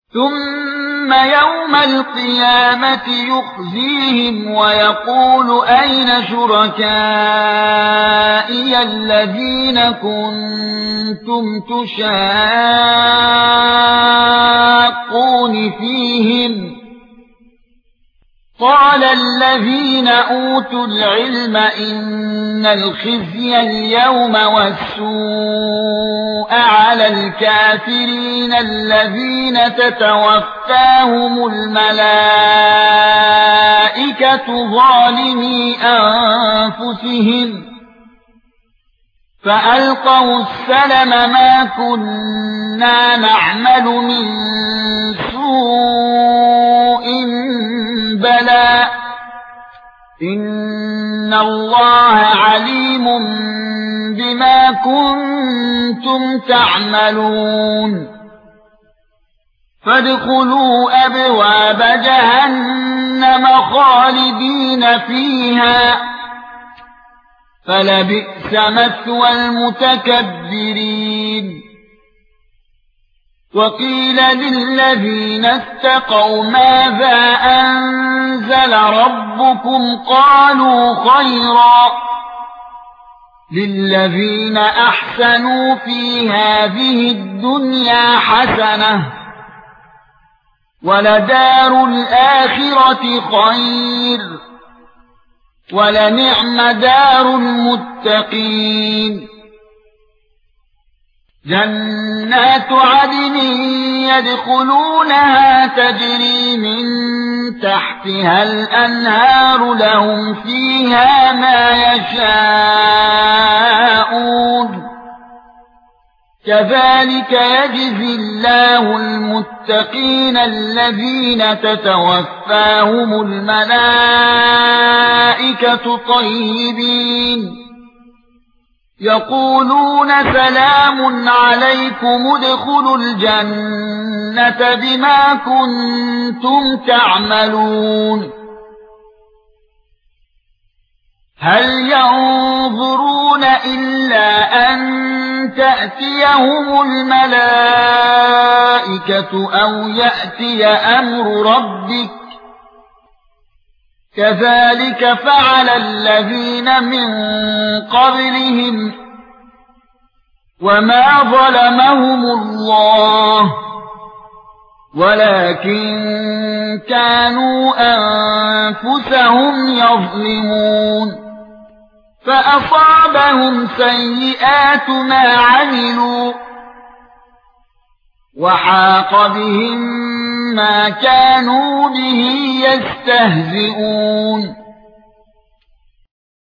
ثُمَّ يَوْمَ الْقِيَامَةِ يُخْزِيهِمْ وَيَقُولُ أَيْنَ شُرَكَائِيَ الَّذِينَ كُنتُمْ تُشَاقُّونَ فِيهِمْ قَالَ الَّذِينَ أُوتُوا الْعِلْمَ إِنَّ الْخِزْيَ الْيَوْمَ وَالسُّوءَ عَلَى الْكَافِرِينَ الَّذِينَ تَتَوَفَّاهُمُ الْمَلَائِكَةُ ظَالِمِي أَنفُسِهِمْ فَأَلْقَوْا السَّلَمَ مَا كُنَّا نَعْمَلُ مِن سُوءٍ بَلَى إِنَّ اللَّهَ عَلِيمٌ بِمَا كُنتُمْ تَعْمَلُونَ فادخلوا أبواب جهنم خالدين فيها فلبئس مثوى المتكبرين وقيل للذين اتقوا ماذا أنزل ربكم قالوا خيرا للذين أحسنوا في هذه الدنيا حسنة ولدار الآخرة خير ولنعم دار المتقين جنات عدن يدخلونها تجري من تحتها الأنهار لهم فيها ما يشاءون كذلك يجزي الله المتقين الذين تتوفاهم الملائكة طيبين يقولون سلام عليكم ادخلوا الجنة بما كنتم تعملون هل ينظرون إلا أن تأتيهم الملائكة أو يأتي أمر ربك كذلك فعل الذين من قبلهم وما ظلمهم الله ولكن كانوا أنفسهم يظلمون فأصابهم سيئات ما عملوا وحاق بهم ما كانوا به يستهزئون